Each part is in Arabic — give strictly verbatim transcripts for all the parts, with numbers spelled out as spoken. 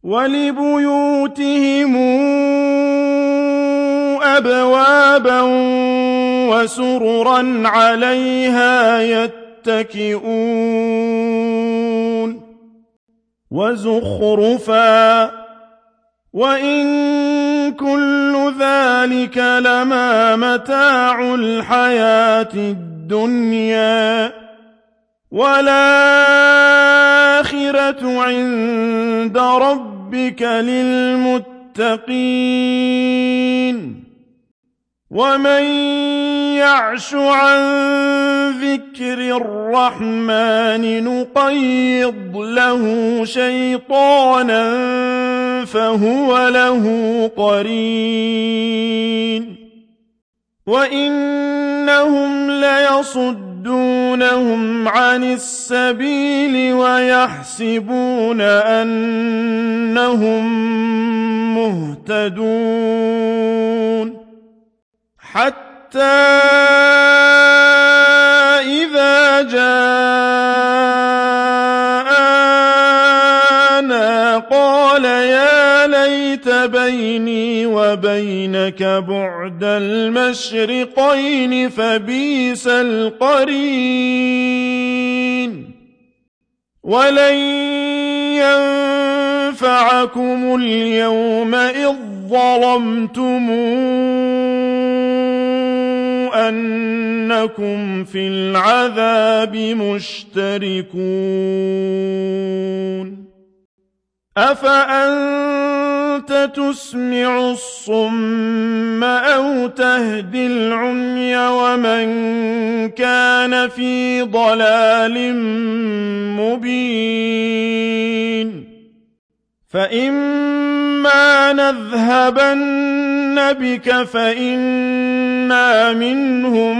وَلِبُيُوتِهِمْ أَبْوَابًا وَسُرُرًا عَلَيْهَا يَتَّكِئُونَ وَزُخْرُفًا وَإِن كُلُّ ذَلِكَ لَمَّا مَتَاعُ الْحَيَاةِ الدُّنْيَا وَالْآخِرَةُ عِندَ رَبِّكَ لِلْمُتَّقِينَ وَمَن يَعْشُ عَن ذِكْرِ الرَّحْمَٰنِ نُقَيِّضْ لَهُ شَيْطَانًا فَهُوَ لَهُ قَرِينٌ وَإِنَّهُمْ لَيَصُدُّونَهُمْ عَنِ السَّبِيلِ وَيَحْسَبُونَ أَنَّهُم مُّهْتَدُونَ حَتَّىٰ إِذَا جَاءَنَا قَالَ يَا لَيْتَ بَيْنِي وَبَيْنَكَ بُعْدَ الْمَشْرِقَيْنِ فَبِئْسَ الْقَرِينُ وَلَن يَنفَعَكُمُ الْيَوْمَ إِذ ظَّلَمْتُمْ أَنَّكُمْ فِي الْعَذَابِ مُشْتَرِكُونَ أَفَأَنتَ تُسْمِعُ الصُّمَّ أَوْ تَهْدِي الْعُمْيَ وَمَن كَانَ فِي ضَلَالٍ مُّبِينٍ فَإِمَّا نَذْهَبَنَّ بِكَ فَإِنَّا مِنْهُم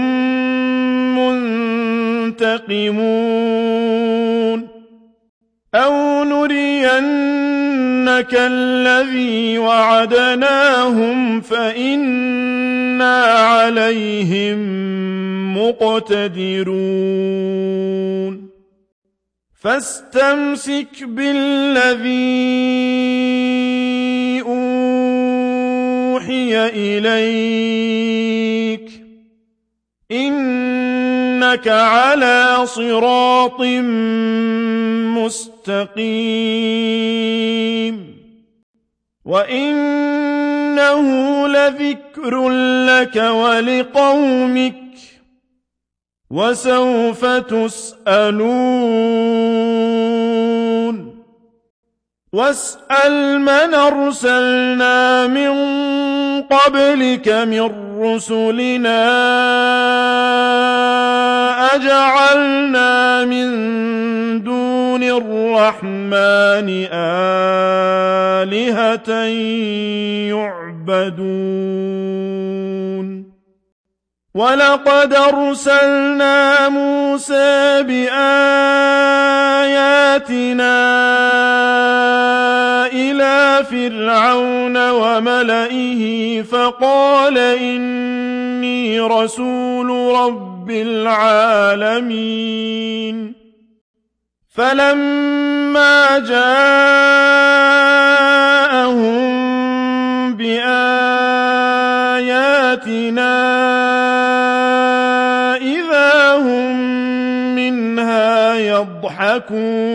مُّنتَقِمُونَ أَوْ نُرِيَنَّكَ الَّذِي وَعَدْنَاهُمْ فَإِنَّا عَلَيْهِم مُّقْتَدِرُونَ فَاسْتَمْسِكْ بِالَّذِي أُوحِيَ إِلَيْكَ ۖ إِنَّكَ عَلَىٰ صِرَاطٍ مُّسْتَقِيمٍ وَإِنَّهُ لَذِكْرٌ لَّكَ وَلِقَوْمِكَ وَسَوْفَ تُسْأَلُونَ وَاسْأَلْ مَنْ أَرْسَلْنَا مِن قَبْلِكَ مِن رُّسُلِنَا أَجَعَلْنَا مِن دُونِ الرَّحْمَٰنِ آلِهَةً يُعْبَدُونَ وَلَقَدْ أَرْسَلْنَا مُوسَىٰ بِآيَاتِنَا إِلَىٰ فِرْعَوْنَ وَمَلَئِهِ فَقَالَ إِنِّي رَسُولُ رَبِّ الْعَالَمِينَ فَلَمَّا جَاءَهُم بِآيَاتِنَا إِذَا هُم مِّنْهَا يَضْحَكُونَ